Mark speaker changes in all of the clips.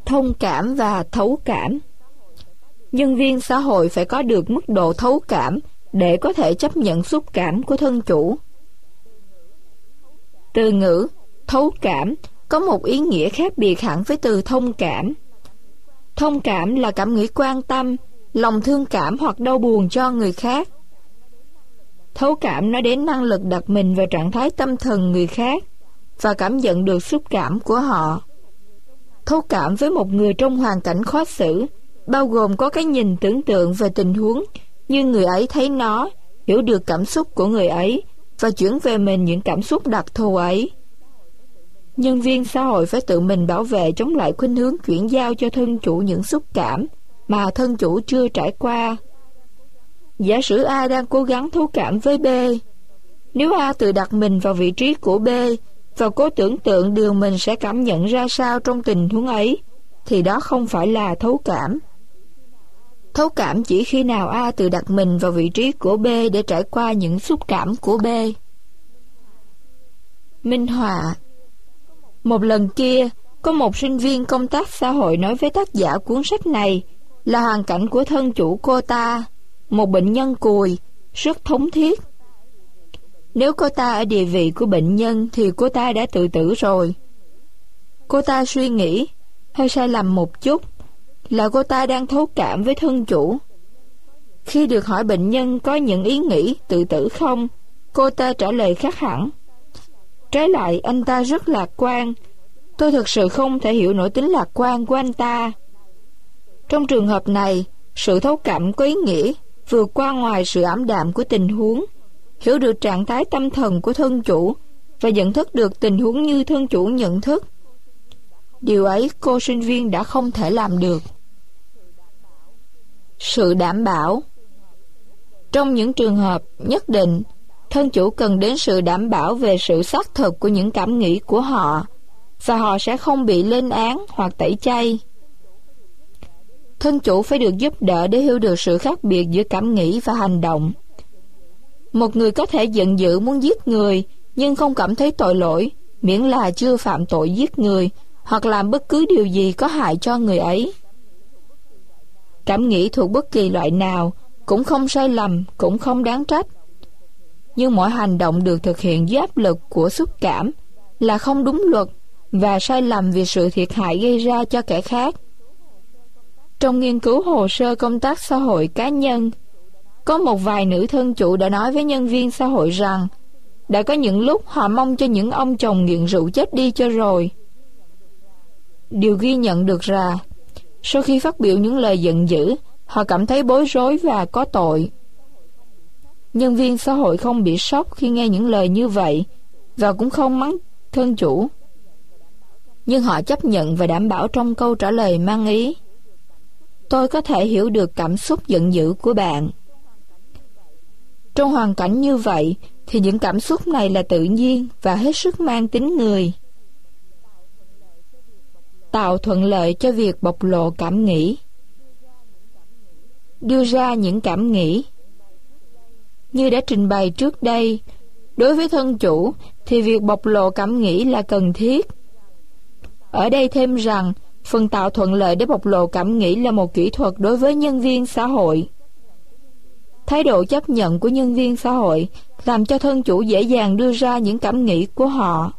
Speaker 1: thông cảm và thấu cảm. Nhân viên xã hội phải có được mức độ thấu cảm để có thể chấp nhận xúc cảm của thân chủ. Từ ngữ thấu cảm có một ý nghĩa khác biệt hẳn với từ thông cảm. Thông cảm là cảm nghĩ quan tâm, lòng thương cảm hoặc đau buồn cho người khác. Thấu cảm nói đến năng lực đặt mình vào trạng thái tâm thần người khác và cảm nhận được xúc cảm của họ. Thấu cảm với một người trong hoàn cảnh khó xử bao gồm có cái nhìn tưởng tượng về tình huống như người ấy thấy nó, hiểu được cảm xúc của người ấy và chuyển về mình những cảm xúc đặc thù ấy. Nhân viên xã hội phải tự mình bảo vệ chống lại khuynh hướng chuyển giao cho thân chủ những xúc cảm mà thân chủ chưa trải qua. Giả sử A đang cố gắng thấu cảm với B. Nếu A tự đặt mình vào vị trí của B và cố tưởng tượng điều mình sẽ cảm nhận ra sao trong tình huống ấy, thì đó không phải là thấu cảm. Thấu cảm chỉ khi nào A tự đặt mình vào vị trí của B để trải qua những xúc cảm của B. Minh họa. Một lần kia, có một sinh viên công tác xã hội nói với tác giả cuốn sách này là hoàn cảnh của thân chủ cô ta, một bệnh nhân cùi, rất thống thiết. Nếu cô ta ở địa vị của bệnh nhân thì cô ta đã tự tử rồi. Cô ta suy nghĩ, hơi sai lầm một chút, là cô ta đang thấu cảm với thân chủ. Khi được hỏi bệnh nhân có những ý nghĩ tự tử không, cô ta trả lời khác hẳn. Trái lại, anh ta rất lạc quan. Tôi thực sự không thể hiểu nổi tính lạc quan của anh ta. Trong trường hợp này, sự thấu cảm có ý nghĩa vượt qua ngoài sự ảm đạm của tình huống, hiểu được trạng thái tâm thần của thân chủ và nhận thức được tình huống như thân chủ nhận thức. Điều ấy cô sinh viên đã không thể làm được. Sự đảm bảo. Trong những trường hợp nhất định, thân chủ cần đến sự đảm bảo về sự xác thực của những cảm nghĩ của họ và họ sẽ không bị lên án hoặc tẩy chay. Thân chủ phải được giúp đỡ để hiểu được sự khác biệt giữa cảm nghĩ và hành động. Một người có thể giận dữ muốn giết người nhưng không cảm thấy tội lỗi, miễn là chưa phạm tội giết người hoặc làm bất cứ điều gì có hại cho người ấy. Cảm nghĩ thuộc bất kỳ loại nào cũng không sai lầm, cũng không đáng trách. Nhưng mọi hành động được thực hiện dưới áp lực của xúc cảm là không đúng luật và sai lầm vì sự thiệt hại gây ra cho kẻ khác. Trong nghiên cứu hồ sơ công tác xã hội cá nhân, có một vài nữ thân chủ đã nói với nhân viên xã hội rằng đã có những lúc họ mong cho những ông chồng nghiện rượu chết đi cho rồi. Điều ghi nhận được là sau khi phát biểu những lời giận dữ, họ cảm thấy bối rối và có tội. Nhân viên xã hội không bị sốc khi nghe những lời như vậy và cũng không mắng thân chủ. Nhưng họ chấp nhận và đảm bảo trong câu trả lời mang ý: tôi có thể hiểu được cảm xúc giận dữ của bạn. Trong hoàn cảnh như vậy thì những cảm xúc này là tự nhiên và hết sức mang tính người. Tạo thuận lợi cho việc bộc lộ cảm nghĩ. Đưa ra những cảm nghĩ. Như đã trình bày trước đây, đối với thân chủ thì việc bộc lộ cảm nghĩ là cần thiết. Ở đây thêm rằng, phần tạo thuận lợi để bộc lộ cảm nghĩ là một kỹ thuật đối với nhân viên xã hội. Thái độ chấp nhận của nhân viên xã hội làm cho thân chủ dễ dàng đưa ra những cảm nghĩ của họ.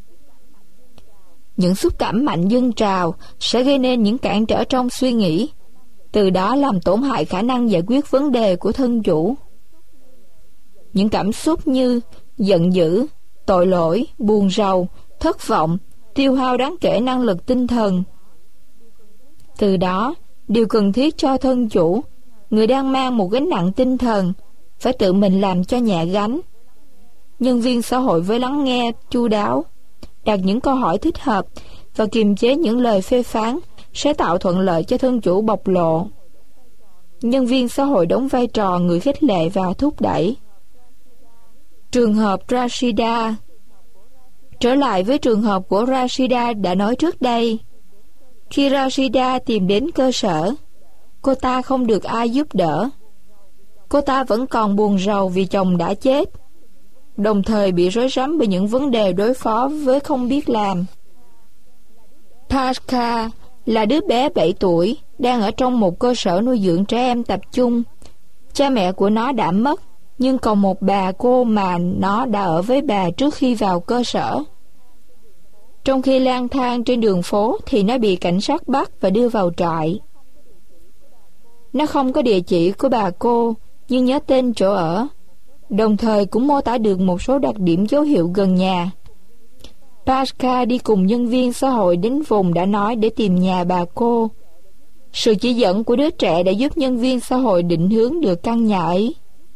Speaker 1: Những xúc cảm mạnh dâng trào sẽ gây nên những cản trở trong suy nghĩ, từ đó làm tổn hại khả năng giải quyết vấn đề của thân chủ. Những cảm xúc như giận dữ, tội lỗi, buồn rầu, thất vọng tiêu hao đáng kể năng lực tinh thần. Từ đó, điều cần thiết cho thân chủ, người đang mang một gánh nặng tinh thần, phải tự mình làm cho nhẹ gánh. Nhân viên xã hội với lắng nghe chu đáo, đặt những câu hỏi thích hợp và kiềm chế những lời phê phán sẽ tạo thuận lợi cho thân chủ bộc lộ. Nhân viên xã hội đóng vai trò người khích lệ và thúc đẩy. Trường hợp Rashida. Trở lại với trường hợp của Rashida đã nói trước đây. Khi Rashida tìm đến cơ sở, cô ta không được ai giúp đỡ. Cô ta vẫn còn buồn rầu vì chồng đã chết, đồng thời bị rối rắm bởi những vấn đề đối phó với không biết làm. Pasca là đứa bé 7 tuổi, đang ở trong một cơ sở nuôi dưỡng trẻ em tập trung. Cha mẹ của nó đã mất, nhưng còn một bà cô mà nó đã ở với bà trước khi vào cơ sở. Trong khi lang thang trên đường phố thì nó bị cảnh sát bắt và đưa vào trại. Nó không có địa chỉ của bà cô, nhưng nhớ tên chỗ ở, đồng thời cũng mô tả được một số đặc điểm dấu hiệu gần nhà. Pascal đi cùng nhân viên xã hội đến vùng đã nói để tìm nhà bà cô. Sự chỉ dẫn của đứa trẻ đã giúp nhân viên xã hội định hướng được căn nhà ấy,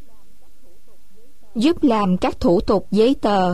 Speaker 1: giúp làm các thủ tục giấy tờ.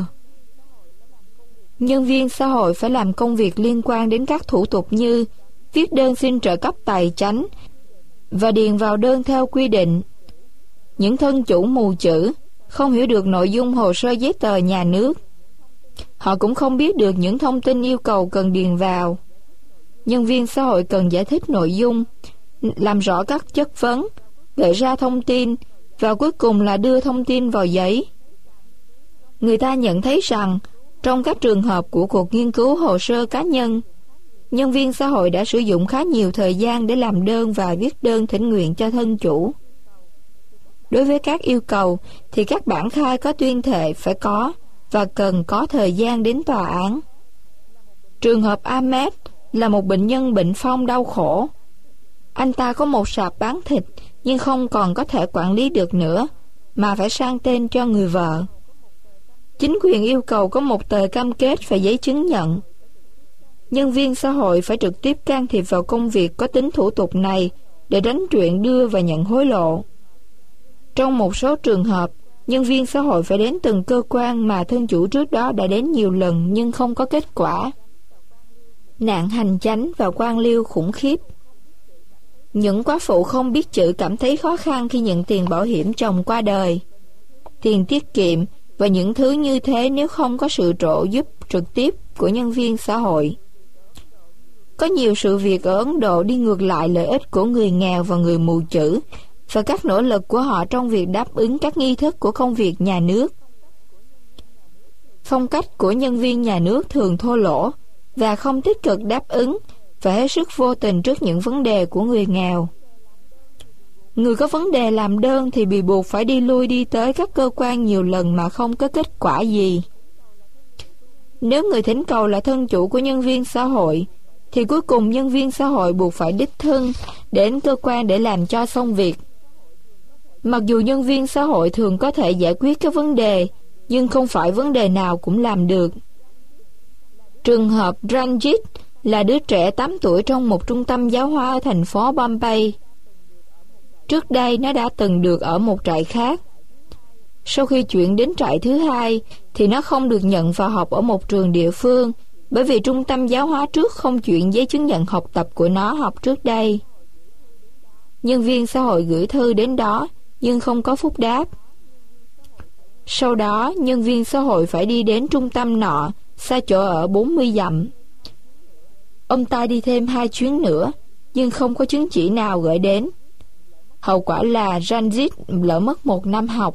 Speaker 1: Nhân viên xã hội phải làm công việc liên quan đến các thủ tục như viết đơn xin trợ cấp tài chánh và điền vào đơn theo quy định. Những thân chủ mù chữ không hiểu được nội dung hồ sơ giấy tờ nhà nước. Họ cũng không biết được những thông tin yêu cầu cần điền vào. Nhân viên xã hội cần giải thích nội dung, làm rõ các chất vấn, gợi ra thông tin và cuối cùng là đưa thông tin vào giấy. Người ta nhận thấy rằng trong các trường hợp của cuộc nghiên cứu hồ sơ cá nhân, nhân viên xã hội đã sử dụng khá nhiều thời gian để làm đơn và viết đơn thỉnh nguyện cho thân chủ. Đối với các yêu cầu thì các bản khai có tuyên thệ phải có và cần có thời gian đến tòa án. Trường hợp Ahmed là một bệnh nhân bệnh phong đau khổ. Anh ta có một sạp bán thịt nhưng không còn có thể quản lý được nữa, mà phải sang tên cho người vợ. Chính quyền yêu cầu có một tờ cam kết và giấy chứng nhận. Nhân viên xã hội phải trực tiếp can thiệp vào công việc có tính thủ tục này để tránh chuyện đưa và nhận hối lộ. Trong một số trường hợp, nhân viên xã hội phải đến từng cơ quan mà thân chủ trước đó đã đến nhiều lần nhưng không có kết quả. Nạn hành chánh và quan liêu khủng khiếp. Những quá phụ không biết chữ cảm thấy khó khăn khi nhận tiền bảo hiểm chồng qua đời, tiền tiết kiệm và những thứ như thế nếu không có sự trợ giúp trực tiếp của nhân viên xã hội. Có nhiều sự việc ở Ấn Độ đi ngược lại lợi ích của người nghèo và người mù chữ và các nỗ lực của họ trong việc đáp ứng các nghi thức của công việc nhà nước. Phong cách của nhân viên nhà nước thường thô lỗ và không tích cực đáp ứng và hết sức vô tình trước những vấn đề của người nghèo. Người có vấn đề làm đơn thì bị buộc phải đi lui đi tới các cơ quan nhiều lần mà không có kết quả gì. Nếu người thỉnh cầu là thân chủ của nhân viên xã hội, thì cuối cùng nhân viên xã hội buộc phải đích thân đến cơ quan để làm cho xong việc. Mặc dù nhân viên xã hội thường có thể giải quyết các vấn đề, nhưng không phải vấn đề nào cũng làm được. Trường hợp Ranjit là đứa trẻ 8 tuổi trong một trung tâm giáo hóa ở thành phố Bombay. Trước đây nó đã từng được ở một trại khác. Sau khi chuyển đến trại thứ hai thì nó không được nhận vào học ở một trường địa phương, bởi vì trung tâm giáo hóa trước không chuyển giấy chứng nhận học tập của nó học trước đây. Nhân viên xã hội gửi thư đến đó nhưng không có phúc đáp. Sau đó nhân viên xã hội phải đi đến trung tâm nọ, xa chỗ ở 40 dặm. Ông ta đi thêm 2 chuyến nữa nhưng không có chứng chỉ nào gửi đến. Hậu quả là Ranjit lỡ mất 1 năm học.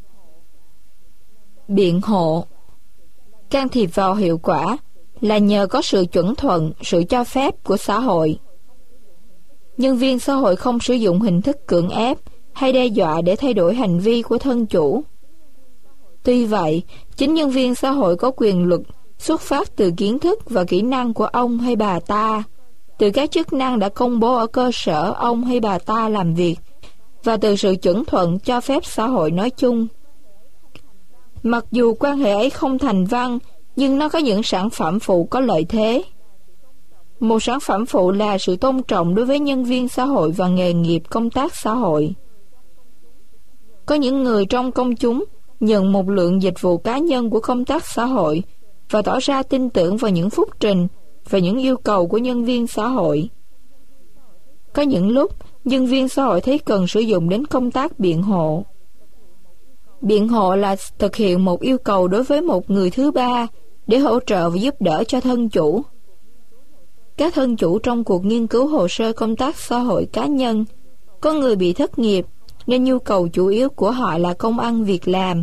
Speaker 1: Biện hộ. Can thiệp vào hiệu quả là nhờ có sự chuẩn thuận, sự cho phép của xã hội. Nhân viên xã hội không sử dụng hình thức cưỡng ép hay đe dọa để thay đổi hành vi của thân chủ. Tuy vậy, chính nhân viên xã hội có quyền lực xuất phát từ kiến thức và kỹ năng của ông hay bà ta, từ các chức năng đã công bố ở cơ sở ông hay bà ta làm việc, và từ sự chuẩn thuận cho phép xã hội nói chung. Mặc dù quan hệ ấy không thành văn, nhưng nó có những sản phẩm phụ có lợi thế. Một sản phẩm phụ là sự tôn trọng đối với nhân viên xã hội và nghề nghiệp công tác xã hội. Có những người trong công chúng nhận một lượng dịch vụ cá nhân của công tác xã hội và tỏ ra tin tưởng vào những phúc trình và những yêu cầu của nhân viên xã hội. Có những lúc, nhân viên xã hội thấy cần sử dụng đến công tác biện hộ. Biện hộ là thực hiện một yêu cầu đối với một người thứ ba để hỗ trợ và giúp đỡ cho thân chủ. Các thân chủ trong cuộc nghiên cứu hồ sơ công tác xã hội cá nhân, có người bị thất nghiệp nên nhu cầu chủ yếu của họ là công ăn việc làm.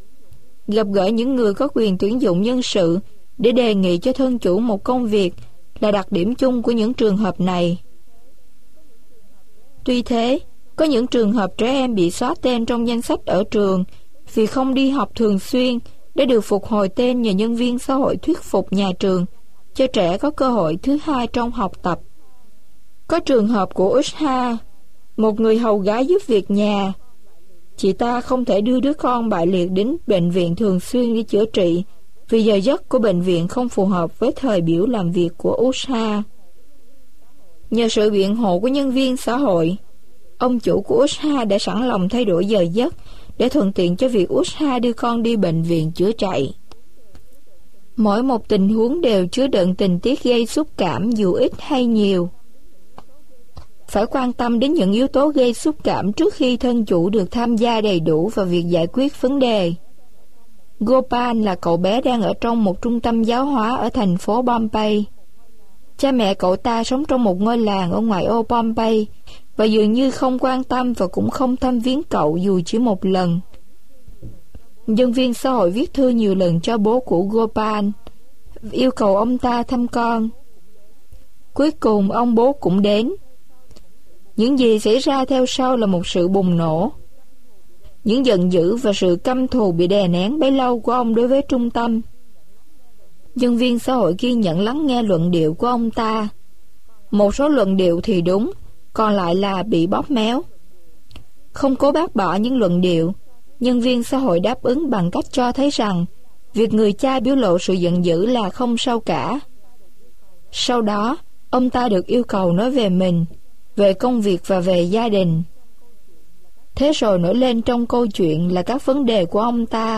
Speaker 1: Gặp gỡ những người có quyền tuyển dụng nhân sự để đề nghị cho thân chủ một công việc là đặc điểm chung của những trường hợp này. Tuy thế, có những trường hợp trẻ em bị xóa tên trong danh sách ở trường vì không đi học thường xuyên để được phục hồi tên nhờ nhân viên xã hội thuyết phục nhà trường cho trẻ có cơ hội thứ hai trong học tập. Có trường hợp của Usha, một người hầu gái giúp việc nhà. Chị ta không thể đưa đứa con bại liệt đến bệnh viện thường xuyên để chữa trị vì giờ giấc của bệnh viện không phù hợp với thời biểu làm việc của Usha. Nhờ sự biện hộ của nhân viên xã hội, ông chủ của Usha đã sẵn lòng thay đổi giờ giấc để thuận tiện cho việc Usha đưa con đi bệnh viện chữa trị. Mỗi một tình huống đều chứa đựng tình tiết gây xúc cảm dù ít hay nhiều. Phải quan tâm đến những yếu tố gây xúc cảm trước khi thân chủ được tham gia đầy đủ vào việc giải quyết vấn đề. Gopal là cậu bé đang ở trong một trung tâm giáo hóa ở thành phố Bombay. Cha mẹ cậu ta sống trong một ngôi làng ở ngoại ô Bombay và dường như không quan tâm và cũng không thăm viếng cậu dù chỉ một lần. Nhân viên xã hội viết thư nhiều lần cho bố của Gopal, yêu cầu ông ta thăm con. Cuối cùng ông bố cũng đến. Những gì xảy ra theo sau là một sự bùng nổ. Những giận dữ và sự căm thù bị đè nén bấy lâu của ông đối với trung tâm. Nhân viên xã hội kiên nhẫn lắng nghe luận điệu của ông ta. Một số luận điệu thì đúng, còn lại là bị bóp méo. Không cố bác bỏ những luận điệu, nhân viên xã hội đáp ứng bằng cách cho thấy rằng việc người cha biểu lộ sự giận dữ là không sao cả. Sau đó, ông ta được yêu cầu nói về mình, về công việc và về gia đình. Thế rồi nổi lên trong câu chuyện là các vấn đề của ông ta.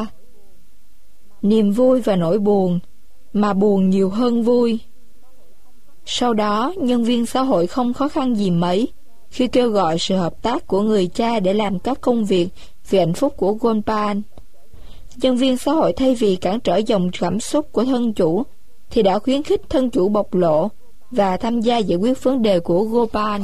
Speaker 1: Niềm vui và nỗi buồn, mà buồn nhiều hơn vui. Sau đó, nhân viên xã hội không khó khăn gì mấy khi kêu gọi sự hợp tác của người cha để làm các công việc vì hạnh phúc của Gopal. Nhân viên xã hội thay vì cản trở dòng cảm xúc của thân chủ thì đã khuyến khích thân chủ bộc lộ và tham gia giải quyết vấn đề của Gopal,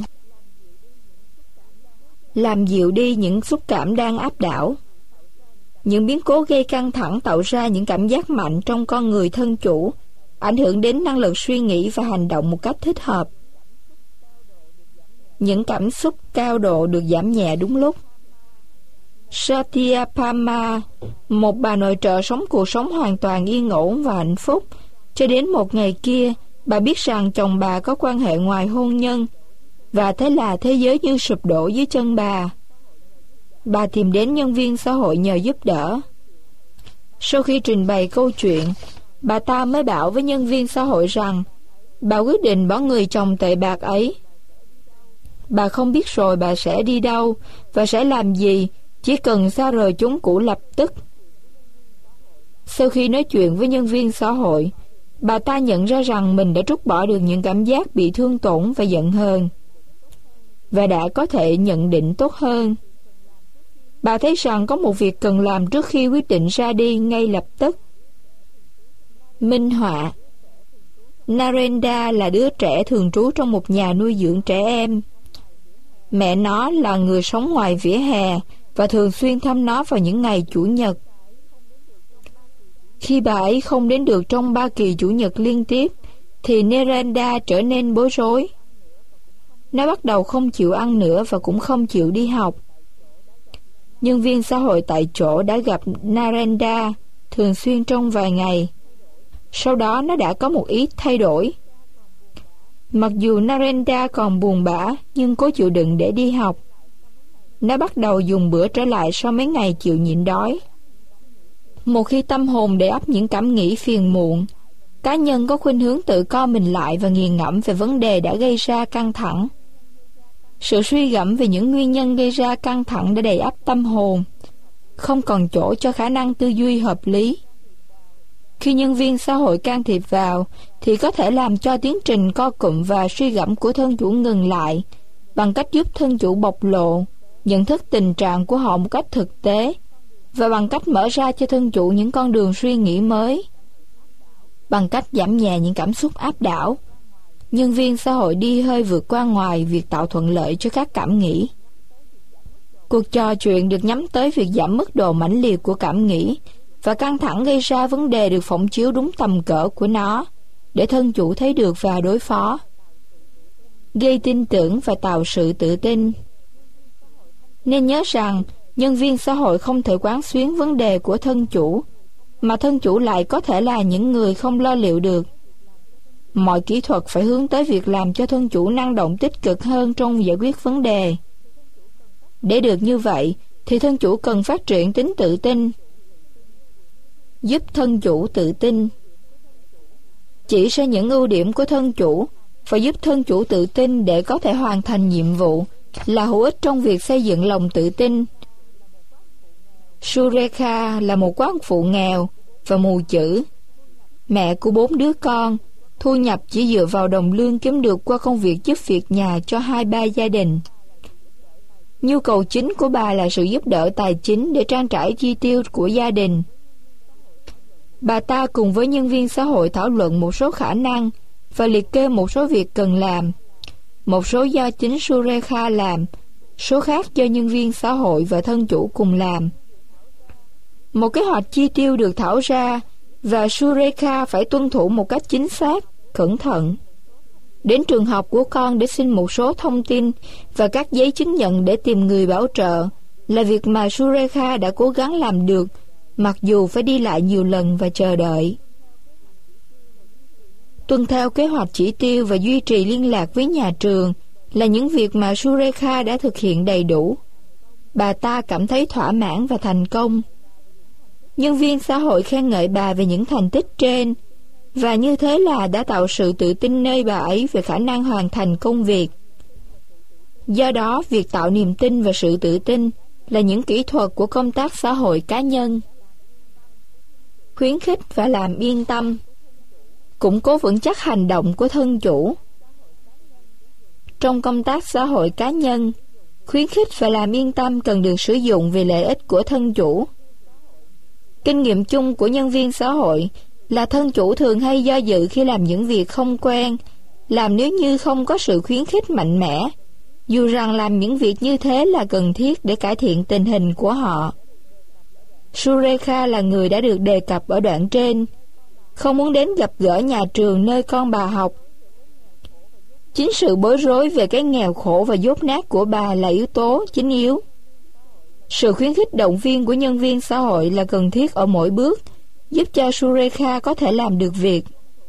Speaker 1: làm dịu đi những xúc cảm đang áp đảo. Những biến cố gây căng thẳng tạo ra những cảm giác mạnh trong con người thân chủ, ảnh hưởng đến năng lực suy nghĩ và hành động một cách thích hợp. Những cảm xúc cao độ được giảm nhẹ đúng lúc. Satyabhama, một bà nội trợ sống cuộc sống hoàn toàn yên ổn và hạnh phúc, cho đến một ngày kia, bà biết rằng chồng bà có quan hệ ngoài hôn nhân, và thế là thế giới như sụp đổ dưới chân bà. Bà tìm đến nhân viên xã hội nhờ giúp đỡ. Sau khi trình bày câu chuyện, bà ta mới bảo với nhân viên xã hội rằng bà quyết định bỏ người chồng tệ bạc ấy. Bà không biết rồi bà sẽ đi đâu và sẽ làm gì, chỉ cần xa rời chốn cũ lập tức. Sau khi nói chuyện với nhân viên xã hội, bà ta nhận ra rằng mình đã trút bỏ được những cảm giác bị thương tổn và giận hờn, và đã có thể nhận định tốt hơn. Bà thấy rằng có một việc cần làm trước khi quyết định ra đi ngay lập tức. Minh họa. Narendra là đứa trẻ thường trú trong một nhà nuôi dưỡng trẻ em. Mẹ nó là người sống ngoài vỉa hè và thường xuyên thăm nó vào những ngày Chủ nhật. Khi bà ấy không đến được trong 3 kỳ Chủ nhật liên tiếp, thì Narendra trở nên bối rối. Nó bắt đầu không chịu ăn nữa và cũng không chịu đi học. Nhân viên xã hội tại chỗ đã gặp Narendra thường xuyên trong vài ngày. Sau đó nó đã có một ý thay đổi. Mặc dù Narendra còn buồn bã, nhưng cố chịu đựng để đi học. Nó bắt đầu dùng bữa trở lại sau mấy ngày chịu nhịn đói. Một khi tâm hồn để ắp những cảm nghĩ phiền muộn, cá nhân có khuynh hướng tự co mình lại và nghiền ngẫm về vấn đề đã gây ra căng thẳng. Sự suy gẫm về những nguyên nhân gây ra căng thẳng đã đầy ắp tâm hồn, không còn chỗ cho khả năng tư duy hợp lý. Khi nhân viên xã hội can thiệp vào, thì có thể làm cho tiến trình co cụm và suy gẫm của thân chủ ngừng lại, bằng cách giúp thân chủ bộc lộ, nhận thức tình trạng của họ một cách thực tế, và bằng cách mở ra cho thân chủ những con đường suy nghĩ mới. Bằng cách giảm nhẹ những cảm xúc áp đảo, nhân viên xã hội đi hơi vượt qua ngoài việc tạo thuận lợi cho các cảm nghĩ. Cuộc trò chuyện được nhắm tới việc giảm mức độ mãnh liệt của cảm nghĩ, và căng thẳng gây ra vấn đề được phỏng chiếu đúng tầm cỡ của nó, để thân chủ thấy được và đối phó. Gây tin tưởng và tạo sự tự tin. Nên nhớ rằng, nhân viên xã hội không thể quán xuyến vấn đề của thân chủ, mà thân chủ lại có thể là những người không lo liệu được. Mọi kỹ thuật phải hướng tới việc làm cho thân chủ năng động tích cực hơn trong giải quyết vấn đề. Để được như vậy, thì thân chủ cần phát triển tính tự tin. Giúp thân chủ tự tin. Chỉ ra những ưu điểm của thân chủ và giúp thân chủ tự tin để có thể hoàn thành nhiệm vụ là hữu ích trong việc xây dựng lòng tự tin. Surekha là một quán phụ nghèo và mù chữ. Mẹ của 4 đứa con, thu nhập chỉ dựa vào đồng lương kiếm được qua công việc giúp việc nhà cho 2-3 gia đình. Nhu cầu chính của bà là sự giúp đỡ tài chính để trang trải chi tiêu của gia đình. Bà ta cùng với nhân viên xã hội thảo luận một số khả năng và liệt kê một số việc cần làm. Một số do chính Surekha làm, số khác do nhân viên xã hội và thân chủ cùng làm. Một kế hoạch chi tiêu được thảo ra và Surekha phải tuân thủ một cách chính xác, cẩn thận. Đến trường học của con để xin một số thông tin và các giấy chứng nhận để tìm người bảo trợ là việc mà Surekha đã cố gắng làm được, mặc dù phải đi lại nhiều lần và chờ đợi. Tuân theo kế hoạch chỉ tiêu và duy trì liên lạc với nhà trường là những việc mà Surekha đã thực hiện đầy đủ. Bà ta cảm thấy thỏa mãn và thành công. Nhân viên xã hội khen ngợi bà về những thành tích trên, và như thế là đã tạo sự tự tin nơi bà ấy về khả năng hoàn thành công việc. Do đó, việc tạo niềm tin và sự tự tin là những kỹ thuật của công tác xã hội cá nhân. Khuyến khích và làm yên tâm. Củng cố vững chắc hành động của thân chủ. Trong công tác xã hội cá nhân, khuyến khích và làm yên tâm cần được sử dụng vì lợi ích của thân chủ. Kinh nghiệm chung của nhân viên xã hội là thân chủ thường hay do dự khi làm những việc không quen, làm nếu như không có sự khuyến khích mạnh mẽ, dù rằng làm những việc như thế là cần thiết để cải thiện tình hình của họ. Surekha là người đã được đề cập ở đoạn trên, không muốn đến gặp gỡ nhà trường nơi con bà học. Chính sự bối rối về cái nghèo khổ và dốt nát của bà là yếu tố chính yếu. Sự khuyến khích động viên của nhân viên xã hội là cần thiết ở mỗi bước, giúp cho Surekha có thể làm được việc.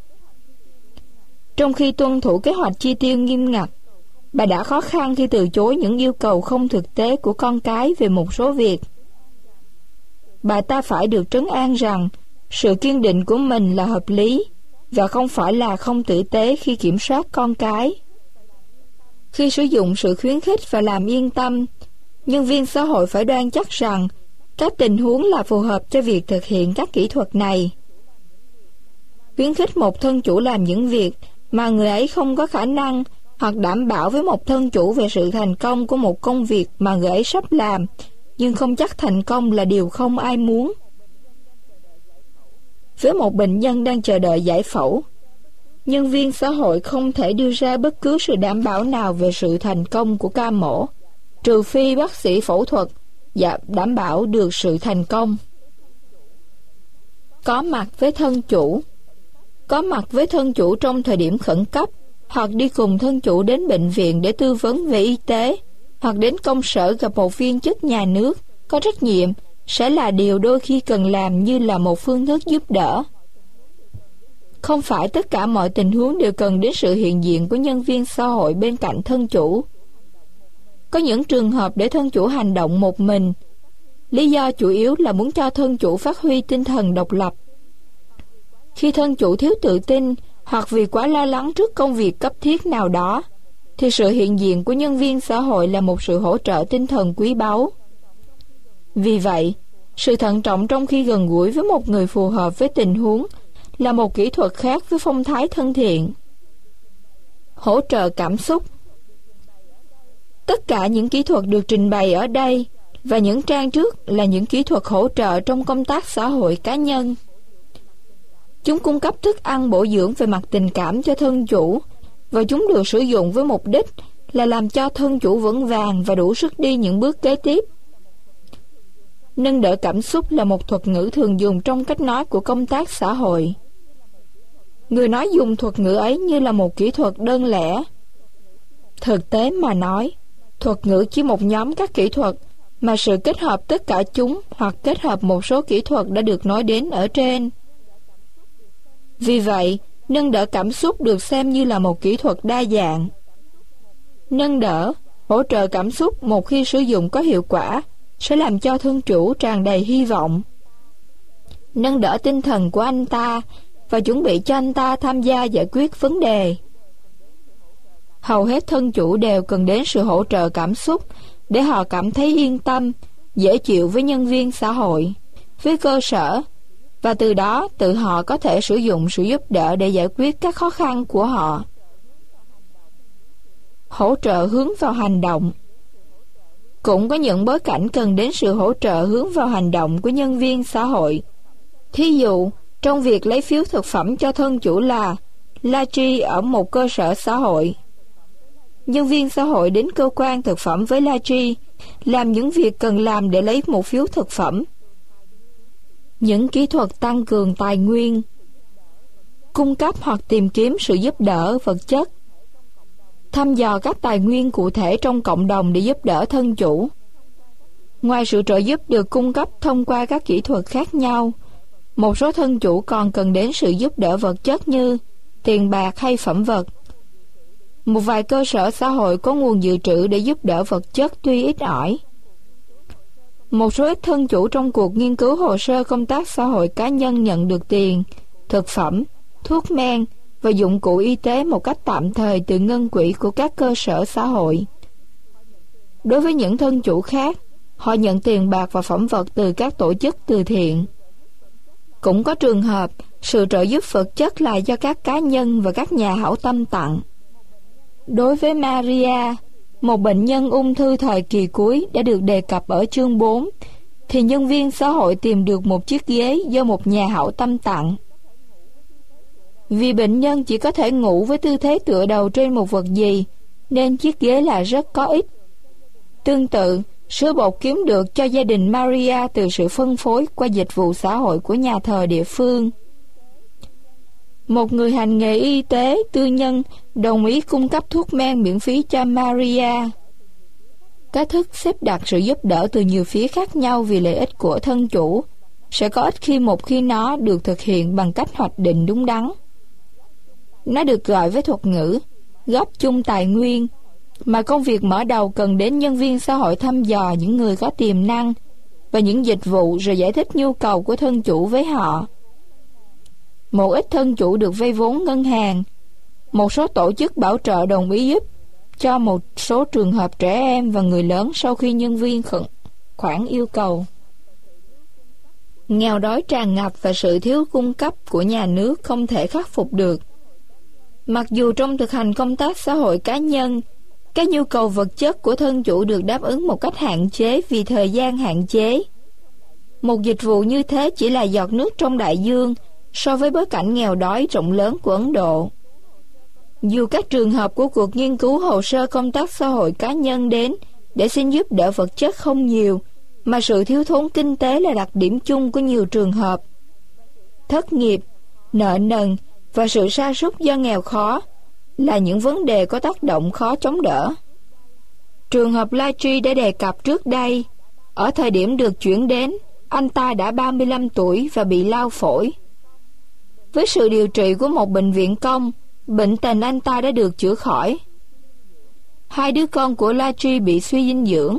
Speaker 1: Trong khi tuân thủ kế hoạch chi tiêu nghiêm ngặt, bà đã khó khăn khi từ chối những yêu cầu không thực tế của con cái về một số việc. Bà ta phải được trấn an rằng sự kiên định của mình là hợp lý và không phải là không tử tế khi kiểm soát con cái. Khi sử dụng sự khuyến khích và làm yên tâm, nhân viên xã hội phải đoan chắc rằng các tình huống là phù hợp cho việc thực hiện các kỹ thuật này. Khuyến khích một thân chủ làm những việc mà người ấy không có khả năng, hoặc đảm bảo với một thân chủ về sự thành công của một công việc mà người ấy sắp làm, nhưng không chắc thành công là điều không ai muốn. Với một bệnh nhân đang chờ đợi giải phẫu, nhân viên xã hội không thể đưa ra bất cứ sự đảm bảo nào về sự thành công của ca mổ, trừ phi bác sĩ phẫu thuật và đảm bảo được sự thành công. Có mặt với thân chủ. Có mặt với thân chủ trong thời điểm khẩn cấp, hoặc đi cùng thân chủ đến bệnh viện để tư vấn về y tế, hoặc đến công sở gặp một viên chức nhà nước có trách nhiệm sẽ là điều đôi khi cần làm như là một phương thức giúp đỡ. Không phải tất cả mọi tình huống đều cần đến sự hiện diện của nhân viên xã hội bên cạnh thân chủ. Có những trường hợp để thân chủ hành động một mình. Lý do chủ yếu là muốn cho thân chủ phát huy tinh thần độc lập. Khi thân chủ thiếu tự tin hoặc vì quá lo lắng trước công việc cấp thiết nào đó, thì sự hiện diện của nhân viên xã hội là một sự hỗ trợ tinh thần quý báu. Vì vậy, sự thận trọng trong khi gần gũi với một người phù hợp với tình huống là một kỹ thuật khác với phong thái thân thiện. Hỗ trợ cảm xúc. Tất cả những kỹ thuật được trình bày ở đây và những trang trước là những kỹ thuật hỗ trợ trong công tác xã hội cá nhân. Chúng cung cấp thức ăn bổ dưỡng về mặt tình cảm cho thân chủ, và chúng được sử dụng với mục đích là làm cho thân chủ vững vàng và đủ sức đi những bước kế tiếp. Nâng đỡ cảm xúc là một thuật ngữ thường dùng trong cách nói của công tác xã hội. Người nói dùng thuật ngữ ấy như là một kỹ thuật đơn lẻ. Thực tế mà nói, thuật ngữ chỉ một nhóm các kỹ thuật, mà sự kết hợp tất cả chúng hoặc kết hợp một số kỹ thuật đã được nói đến ở trên. Vì vậy, nâng đỡ cảm xúc được xem như là một kỹ thuật đa dạng. Nâng đỡ, hỗ trợ cảm xúc một khi sử dụng có hiệu quả, sẽ làm cho thân chủ tràn đầy hy vọng. Nâng đỡ tinh thần của anh ta và chuẩn bị cho anh ta tham gia giải quyết vấn đề. Hầu hết thân chủ đều cần đến sự hỗ trợ cảm xúc để họ cảm thấy yên tâm, dễ chịu với nhân viên xã hội, với cơ sở, và từ đó tự họ có thể sử dụng sự giúp đỡ để giải quyết các khó khăn của họ. Hỗ trợ hướng vào hành động. Cũng có những bối cảnh cần đến sự hỗ trợ hướng vào hành động của nhân viên xã hội. Thí dụ, trong việc lấy phiếu thực phẩm cho thân chủ là la tri ở một cơ sở xã hội. Nhân viên xã hội đến cơ quan thực phẩm với la tri, làm những việc cần làm để lấy một phiếu thực phẩm. Những kỹ thuật tăng cường tài nguyên. Cung cấp hoặc tìm kiếm sự giúp đỡ vật chất. Thăm dò các tài nguyên cụ thể trong cộng đồng để giúp đỡ thân chủ. Ngoài sự trợ giúp được cung cấp thông qua các kỹ thuật khác nhau, một số thân chủ còn cần đến sự giúp đỡ vật chất như tiền bạc hay phẩm vật. Một vài cơ sở xã hội có nguồn dự trữ để giúp đỡ vật chất tuy ít ỏi. Một số ít thân chủ trong cuộc nghiên cứu hồ sơ công tác xã hội cá nhân nhận được tiền, thực phẩm, thuốc men và dụng cụ y tế một cách tạm thời từ ngân quỹ của các cơ sở xã hội. Đối với những thân chủ khác, họ nhận tiền bạc và phẩm vật từ các tổ chức từ thiện. Cũng có trường hợp, sự trợ giúp vật chất là do các cá nhân và các nhà hảo tâm tặng. Đối với Maria, một bệnh nhân ung thư thời kỳ cuối đã được đề cập ở chương 4, thì nhân viên xã hội tìm được một chiếc ghế do một nhà hảo tâm tặng. Vì bệnh nhân chỉ có thể ngủ với tư thế tựa đầu trên một vật gì, nên chiếc ghế là rất có ích. Tương tự, sữa bột kiếm được cho gia đình Maria từ sự phân phối qua dịch vụ xã hội của nhà thờ địa phương. Một người hành nghề y tế tư nhân đồng ý cung cấp thuốc men miễn phí cho Maria. Cách thức xếp đặt sự giúp đỡ từ nhiều phía khác nhau vì lợi ích của thân chủ sẽ có ích một khi nó được thực hiện bằng cách hoạch định đúng đắn. Nó được gọi với thuật ngữ góp chung tài nguyên, mà công việc mở đầu cần đến nhân viên xã hội thăm dò những người có tiềm năng và những dịch vụ rồi giải thích nhu cầu của thân chủ với họ. Một ít thân chủ được vay vốn ngân hàng. Một số tổ chức bảo trợ đồng ý giúp cho một số trường hợp trẻ em và người lớn sau khi nhân viên khẩn khoản yêu cầu. Nghèo đói tràn ngập và sự thiếu cung cấp của nhà nước không thể khắc phục được. Mặc dù trong thực hành công tác xã hội cá nhân, các nhu cầu vật chất của thân chủ được đáp ứng một cách hạn chế vì thời gian hạn chế. Một dịch vụ như thế chỉ là giọt nước trong đại dương so với bối cảnh nghèo đói rộng lớn của Ấn Độ. Dù các trường hợp của cuộc nghiên cứu hồ sơ công tác xã hội cá nhân đến để xin giúp đỡ vật chất không nhiều, mà sự thiếu thốn kinh tế là đặc điểm chung của nhiều trường hợp. Thất nghiệp, nợ nần và sự sa sút do nghèo khó là những vấn đề có tác động khó chống đỡ. Trường hợp Latri đã đề cập trước đây, ở thời điểm được chuyển đến, anh ta đã 35 tuổi và bị lao phổi. Với sự điều trị của một bệnh viện công, bệnh tình anh ta đã được chữa khỏi. Hai đứa con của Latri bị suy dinh dưỡng.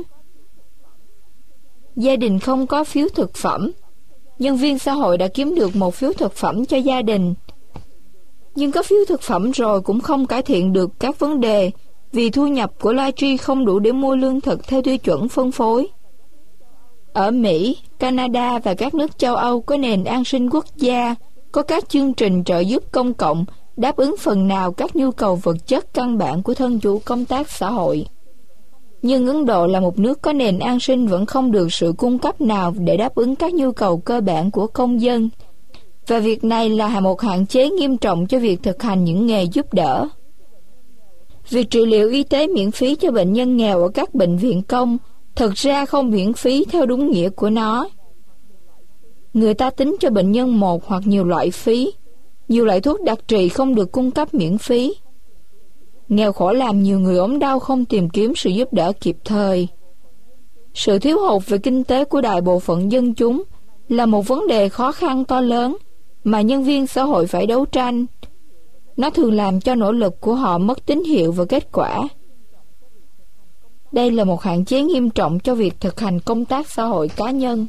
Speaker 1: Gia đình không có phiếu thực phẩm. Nhân viên xã hội đã kiếm được một phiếu thực phẩm cho gia đình. Nhưng có phiếu thực phẩm rồi cũng không cải thiện được các vấn đề, vì thu nhập của Latri không đủ để mua lương thực theo tiêu chuẩn phân phối. Ở Mỹ, Canada và các nước châu Âu có nền an sinh quốc gia, có các chương trình trợ giúp công cộng đáp ứng phần nào các nhu cầu vật chất căn bản của thân chủ công tác xã hội. Nhưng Ấn Độ là một nước có nền an sinh vẫn không được sự cung cấp nào để đáp ứng các nhu cầu cơ bản của công dân, và việc này là một hạn chế nghiêm trọng cho việc thực hành những nghề giúp đỡ. Việc trị liệu y tế miễn phí cho bệnh nhân nghèo ở các bệnh viện công thực ra không miễn phí theo đúng nghĩa của nó. Người ta tính cho bệnh nhân một hoặc nhiều loại phí, Nhiều loại thuốc đặc trị không được cung cấp miễn phí. Nghèo khổ làm nhiều người ốm đau không tìm kiếm sự giúp đỡ kịp thời. Sự thiếu hụt về kinh tế của đại bộ phận dân chúng là một vấn đề khó khăn to lớn mà nhân viên xã hội phải đấu tranh. Nó thường làm cho nỗ lực của họ mất tín hiệu và kết quả. Đây là một hạn chế nghiêm trọng cho việc thực hành công tác xã hội cá nhân.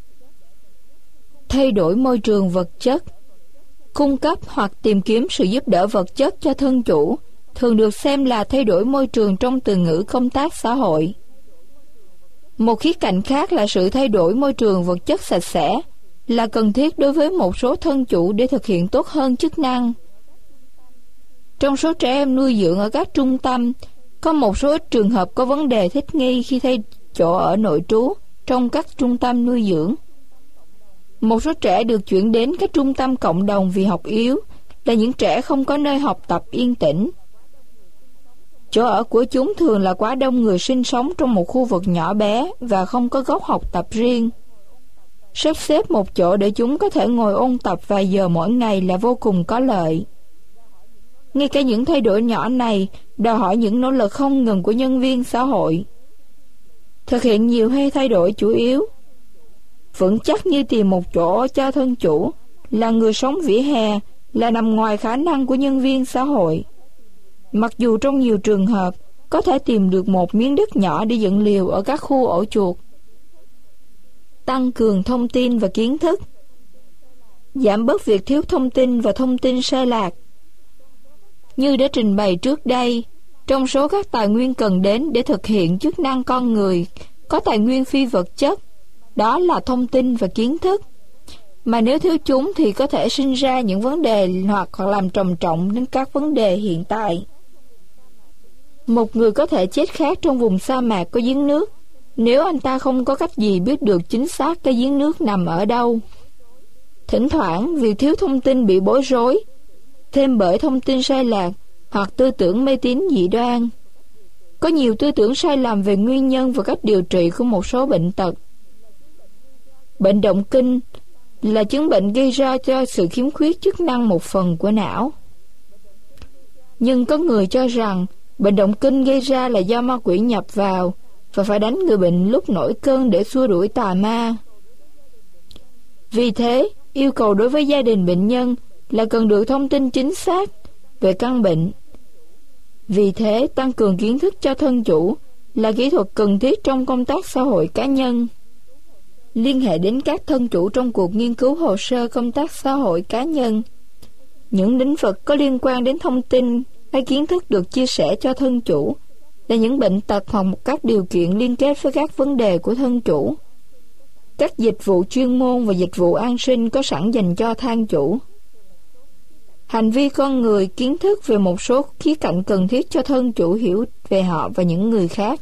Speaker 1: Thay đổi môi trường vật chất. Cung cấp hoặc tìm kiếm sự giúp đỡ vật chất cho thân chủ thường được xem là thay đổi môi trường trong từ ngữ công tác xã hội. Một khía cạnh khác là sự thay đổi môi trường vật chất sạch sẽ là cần thiết đối với một số thân chủ để thực hiện tốt hơn chức năng. Trong số trẻ em nuôi dưỡng ở các trung tâm, có một số ít trường hợp có vấn đề thích nghi khi thay chỗ ở nội trú trong các trung tâm nuôi dưỡng. Một số trẻ được chuyển đến các trung tâm cộng đồng vì học yếu, là những trẻ không có nơi học tập yên tĩnh. Chỗ ở của chúng thường là quá đông người sinh sống trong một khu vực nhỏ bé và không có góc học tập riêng. Sắp xếp một chỗ để chúng có thể ngồi ôn tập vài giờ mỗi ngày là vô cùng có lợi. Ngay cả những thay đổi nhỏ này đòi hỏi những nỗ lực không ngừng của nhân viên xã hội. Thực hiện nhiều hay thay đổi chủ yếu vững chắc như tìm một chỗ cho thân chủ, là người sống vỉa hè, là nằm ngoài khả năng của nhân viên xã hội. Mặc dù trong nhiều trường hợp có thể tìm được một miếng đất nhỏ để dựng liều ở các khu ổ chuột. Tăng cường thông tin và kiến thức. Giảm bớt việc thiếu thông tin và thông tin sai lạc. Như đã trình bày trước đây, trong số các tài nguyên cần đến để thực hiện chức năng con người, có tài nguyên phi vật chất, đó là thông tin và kiến thức. Mà nếu thiếu chúng thì có thể sinh ra những vấn đề hoặc làm trầm trọng đến các vấn đề hiện tại. Một người có thể chết khát trong vùng sa mạc có giếng nước nếu anh ta không có cách gì biết được chính xác cái giếng nước nằm ở đâu. Thỉnh thoảng, việc thiếu thông tin bị bối rối, thêm bởi thông tin sai lạc hoặc tư tưởng mê tín dị đoan. Có nhiều tư tưởng sai lầm về nguyên nhân và cách điều trị của một số bệnh tật. Bệnh động kinh là chứng bệnh gây ra cho sự khiếm khuyết chức năng một phần của não. Nhưng có người cho rằng bệnh động kinh gây ra là do ma quỷ nhập vào và phải đánh người bệnh lúc nổi cơn để xua đuổi tà ma. Vì thế, yêu cầu đối với gia đình bệnh nhân là cần được thông tin chính xác về căn bệnh. Vì thế, tăng cường kiến thức cho thân chủ là kỹ thuật cần thiết trong công tác xã hội cá nhân. Liên hệ đến các thân chủ trong cuộc nghiên cứu hồ sơ công tác xã hội cá nhân. Những lĩnh vực có liên quan đến thông tin hay kiến thức được chia sẻ cho thân chủ là những bệnh tật hoặc các điều kiện liên kết với các vấn đề của thân chủ. Các dịch vụ chuyên môn và dịch vụ an sinh có sẵn dành cho thân chủ. Hành vi con người, kiến thức về một số khía cạnh cần thiết cho thân chủ hiểu về họ và những người khác.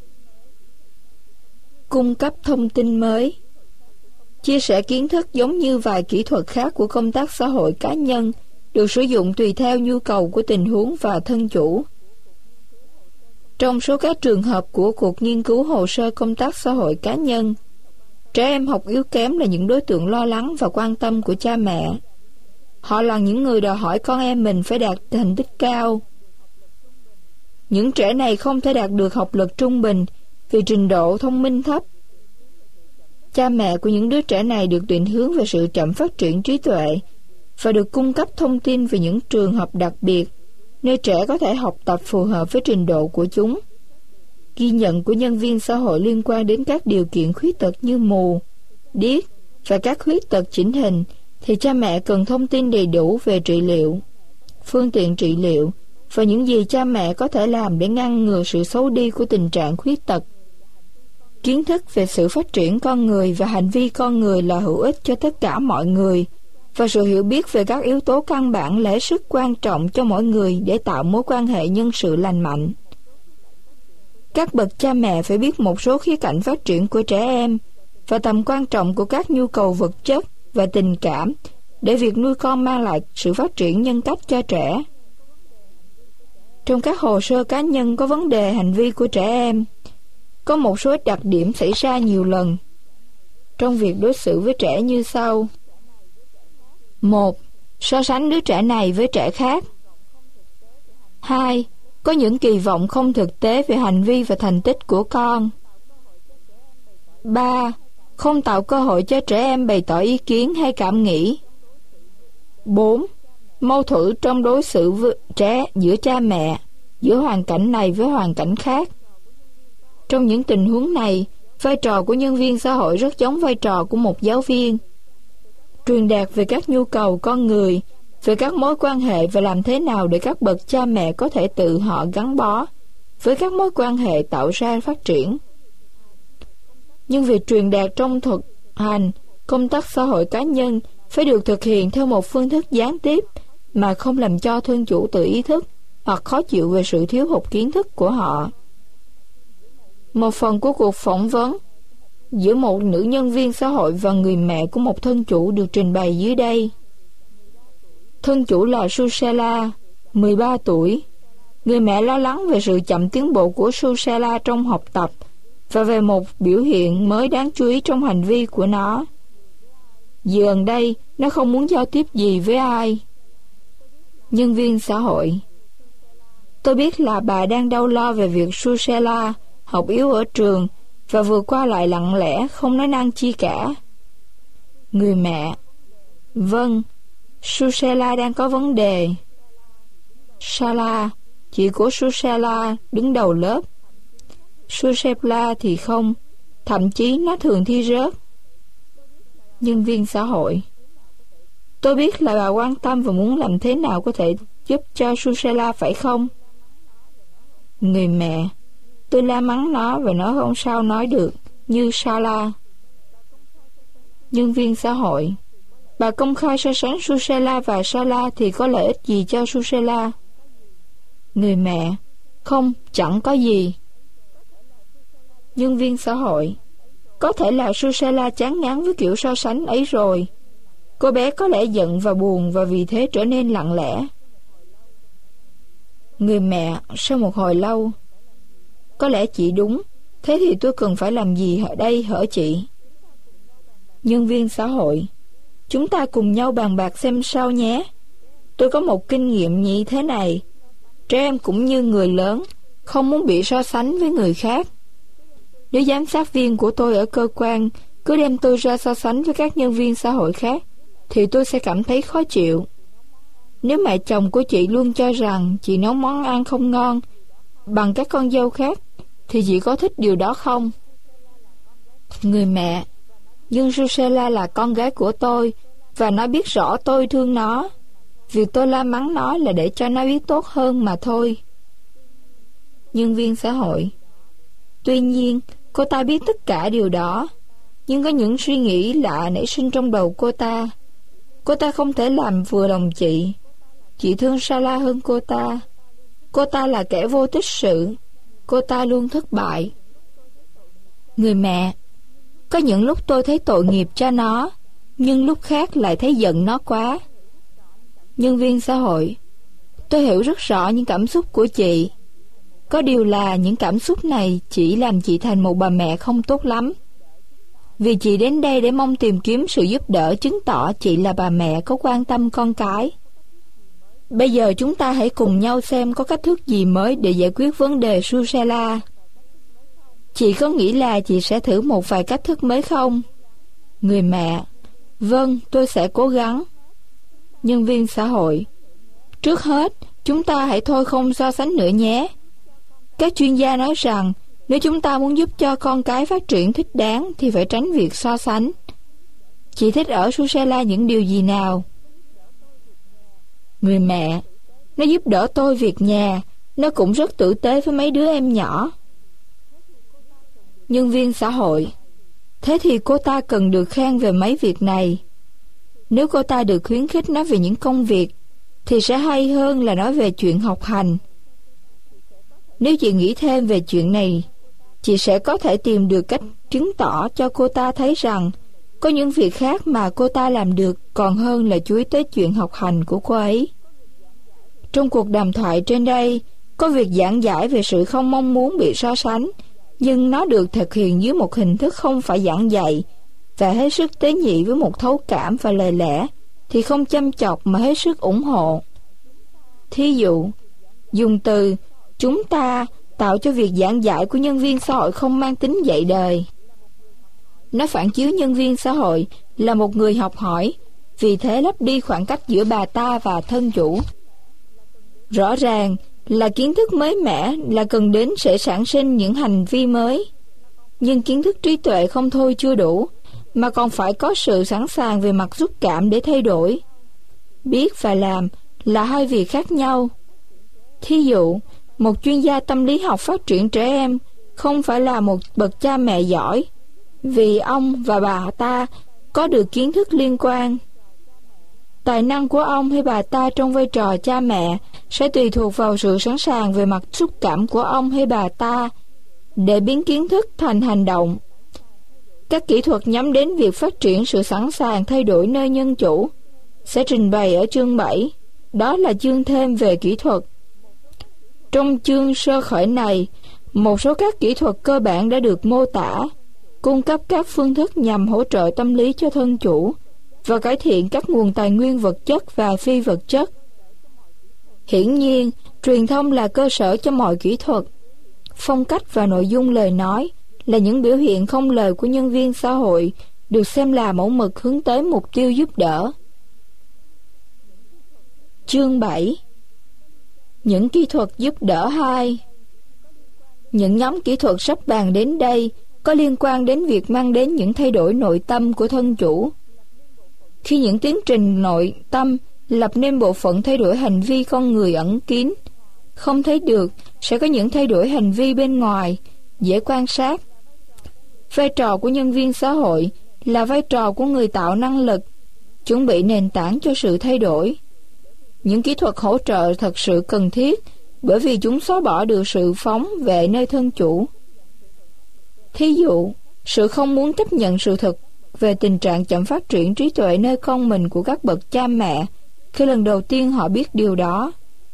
Speaker 1: Cung cấp thông tin mới. Chia sẻ kiến thức giống như vài kỹ thuật khác của công tác xã hội cá nhân được sử dụng tùy theo nhu cầu của tình huống và thân chủ. Trong số các trường hợp của cuộc nghiên cứu hồ sơ công tác xã hội cá nhân, trẻ em học yếu kém là những đối tượng lo lắng và quan tâm của cha mẹ. Họ là những người đòi hỏi con em mình phải đạt thành tích cao. Những trẻ này không thể đạt được học lực trung bình vì trình độ thông minh thấp. Cha mẹ của những đứa trẻ này được định hướng về sự chậm phát triển trí tuệ và được cung cấp thông tin về những trường hợp đặc biệt nơi trẻ có thể học tập phù hợp với trình độ của chúng. Ghi nhận của nhân viên xã hội liên quan đến các điều kiện khuyết tật như mù, điếc và các khuyết tật chỉnh hình thì cha mẹ cần thông tin đầy đủ về trị liệu, phương tiện trị liệu và những gì cha mẹ có thể làm để ngăn ngừa sự xấu đi của tình trạng khuyết tật. Kiến thức về sự phát triển con người và hành vi con người là hữu ích cho tất cả mọi người, và sự hiểu biết về các yếu tố căn bản là hết sức quan trọng cho mỗi người để tạo mối quan hệ nhân sự lành mạnh. Các bậc cha mẹ phải biết một số khía cạnh phát triển của trẻ em và tầm quan trọng của các nhu cầu vật chất và tình cảm để việc nuôi con mang lại sự phát triển nhân cách cho trẻ. Trong các hồ sơ cá nhân có vấn đề hành vi của trẻ em, có một số đặc điểm xảy ra nhiều lần trong việc đối xử với trẻ như sau. 1. so sánh đứa trẻ này với trẻ khác. 2. Có những kỳ vọng không thực tế về hành vi và thành tích của con. 3. Không tạo cơ hội cho trẻ em bày tỏ ý kiến hay cảm nghĩ. 4. Mâu thuẫn trong đối xử với trẻ giữa cha mẹ, giữa hoàn cảnh này với hoàn cảnh khác. Trong những tình huống này, vai trò của nhân viên xã hội rất giống vai trò của một giáo viên. Truyền đạt về các nhu cầu con người, về các mối quan hệ và làm thế nào để các bậc cha mẹ có thể tự họ gắn bó với các mối quan hệ tạo ra phát triển. Nhưng việc truyền đạt trong thực hành công tác xã hội cá nhân phải được thực hiện theo một phương thức gián tiếp mà không làm cho thân chủ tự ý thức hoặc khó chịu về sự thiếu hụt kiến thức của họ. Một phần của cuộc phỏng vấn giữa một nữ nhân viên xã hội và người mẹ của một thân chủ được trình bày dưới đây. Thân chủ là Susela, 13 tuổi. Người mẹ lo lắng về sự chậm tiến bộ của Susela trong học tập và về một biểu hiện mới đáng chú ý trong hành vi của nó. Giờ gần đây, nó không muốn giao tiếp gì với ai. Nhân viên xã hội: tôi biết là bà đang đau lo về việc Susela học yếu ở trường và vừa qua lại lặng lẽ, không nói năng chi cả. Người mẹ: vâng, Susela đang có vấn đề. Sala, chị của Susela, đứng đầu lớp. Susela thì không, thậm chí nó thường thi rớt. Nhân viên xã hội: tôi biết là bà quan tâm và muốn làm thế nào có thể giúp cho Susela phải không? Người mẹ: tôi la mắng nó và nó không sao nói được như Sala. Nhân viên xã hội: bà công khai so sánh Susela và Sala thì có lợi ích gì cho Susela? Người mẹ: không, chẳng có gì. Nhân viên xã hội: có thể là Susela chán ngán với kiểu so sánh ấy rồi. Cô bé có lẽ giận và buồn và vì thế trở nên lặng lẽ. Người mẹ sau một hồi lâu: có lẽ chị đúng. Thế thì tôi cần phải làm gì ở đây hả chị? Nhân viên xã hội: chúng ta cùng nhau bàn bạc xem sao nhé. Tôi có một kinh nghiệm như thế này. Trẻ em cũng như người lớn, không muốn bị so sánh với người khác. Nếu giám sát viên của tôi ở cơ quan cứ đem tôi ra so sánh với các nhân viên xã hội khác, thì tôi sẽ cảm thấy khó chịu. Nếu mẹ chồng của chị luôn cho rằng chị nấu món ăn không ngon bằng các con dâu khác, thì chị có thích điều đó không? Người mẹ: nhưng Susela là con gái của tôi và nó biết rõ tôi thương nó. Việc tôi la mắng nó là để cho nó biết tốt hơn mà thôi. Nhân viên xã hội: tuy nhiên, cô ta biết tất cả điều đó, nhưng có những suy nghĩ lạ nảy sinh trong đầu cô ta. Cô ta không thể làm vừa lòng chị. Chị thương Sala hơn cô ta. Cô ta là kẻ vô tích sự. Cô ta luôn thất bại. Người mẹ: có những lúc tôi thấy tội nghiệp cho nó, nhưng lúc khác lại thấy giận nó quá. Nhân viên xã hội: tôi hiểu rất rõ những cảm xúc của chị. Có điều là những cảm xúc này chỉ làm chị thành một bà mẹ không tốt lắm. Vì chị đến đây để mong tìm kiếm sự giúp đỡ, chứng tỏ chị là bà mẹ có quan tâm con cái. Bây giờ chúng ta hãy cùng nhau xem có cách thức gì mới để giải quyết vấn đề Susela. Chị có nghĩ là chị sẽ thử một vài cách thức mới không? Người mẹ: vâng, tôi sẽ cố gắng. Nhân viên xã hội: trước hết, chúng ta hãy thôi không so sánh nữa nhé. Các chuyên gia nói rằng nếu chúng ta muốn giúp cho con cái phát triển thích đáng thì phải tránh việc so sánh. Chị thích ở Susela những điều gì nào? Người mẹ: nó giúp đỡ tôi việc nhà. Nó cũng rất tử tế với mấy đứa em nhỏ. Nhân viên xã hội: thế thì cô ta cần được khen về mấy việc này. Nếu cô ta được khuyến khích nói về những công việc thì sẽ hay hơn là nói về chuyện học hành. Nếu chị nghĩ thêm về chuyện này, chị sẽ có thể tìm được cách chứng tỏ cho cô ta thấy rằng có những việc khác mà cô ta làm được còn hơn là chú ý tới chuyện học hành của cô ấy. Trong cuộc đàm thoại trên đây, có việc giảng giải về sự không mong muốn bị so sánh, nhưng nó được thực hiện dưới một hình thức không phải giảng dạy và hết sức tế nhị với một thấu cảm và lời lẽ thì không chăm chọc mà hết sức ủng hộ. Thí dụ, dùng từ chúng ta tạo cho việc giảng dạy của nhân viên xã hội không mang tính dạy đời. Nó phản chiếu nhân viên xã hội là một người học hỏi, vì thế lấp đi khoảng cách giữa bà ta và thân chủ. Rõ ràng là kiến thức mới mẻ là cần đến sẽ sản sinh những hành vi mới. Nhưng kiến thức trí tuệ không thôi chưa đủ, mà còn phải có sự sẵn sàng về mặt xúc cảm để thay đổi. Biết và làm là hai việc khác nhau. Thí dụ, một chuyên gia tâm lý học phát triển trẻ em không phải là một bậc cha mẹ giỏi, vì ông và bà ta có được kiến thức liên quan. Tài năng của ông hay bà ta trong vai trò cha mẹ sẽ tùy thuộc vào sự sẵn sàng về mặt xúc cảm của ông hay bà ta để biến kiến thức thành hành động. Các kỹ thuật nhắm đến việc phát triển sự sẵn sàng thay đổi nơi nhân chủ sẽ trình bày ở chương 7, đó là chương thêm về kỹ thuật. Trong chương sơ khởi này, một số các kỹ thuật cơ bản đã được mô tả, cung cấp các phương thức nhằm hỗ trợ tâm lý cho thân chủ và cải thiện các nguồn tài nguyên vật chất và phi vật chất. Hiển nhiên, truyền thông là cơ sở cho mọi kỹ thuật. Phong cách và nội dung lời nói là những biểu hiện không lời của nhân viên xã hội, được xem là mẫu mực hướng tới mục tiêu giúp đỡ. Chương 7. Những kỹ thuật giúp đỡ 2. Những nhóm kỹ thuật sắp bàn đến đây có liên quan đến việc mang đến những thay đổi nội tâm của thân chủ. Khi những tiến trình nội tâm lập nên bộ phận thay đổi hành vi con người ẩn kín, không thấy được, sẽ có những thay đổi hành vi bên ngoài, dễ quan sát. Vai trò của nhân viên xã hội là vai trò của người tạo năng lực, chuẩn bị nền tảng cho sự thay đổi. Những kỹ thuật hỗ trợ thật sự cần thiết bởi vì chúng xóa bỏ được sự phóng vệ nơi thân chủ. Thí dụ, sự không muốn chấp nhận sự thật về tình trạng chậm phát triển trí tuệ nơi con mình của các bậc cha mẹ khi lần đầu tiên họ biết điều đó.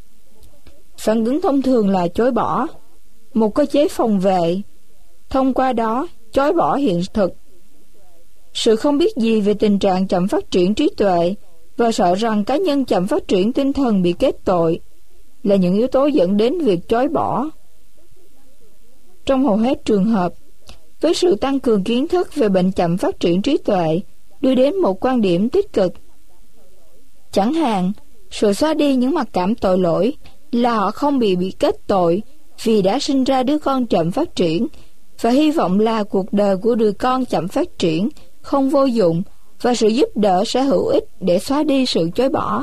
Speaker 1: Phản ứng thông thường là chối bỏ, một cơ chế phòng vệ, thông qua đó chối bỏ hiện thực. Sự không biết gì về tình trạng chậm phát triển trí tuệ và sợ rằng cá nhân chậm phát triển tinh thần bị kết tội là những yếu tố dẫn đến việc chối bỏ. Trong hầu hết trường hợp, với sự tăng cường kiến thức về bệnh chậm phát triển trí tuệ đưa đến một quan điểm tích cực. Chẳng hạn, sự xóa đi những mặc cảm tội lỗi là họ không bị kết tội vì đã sinh ra đứa con chậm phát triển, và hy vọng là cuộc đời của đứa con chậm phát triển không vô dụng và sự giúp đỡ sẽ hữu ích để xóa đi sự chối bỏ.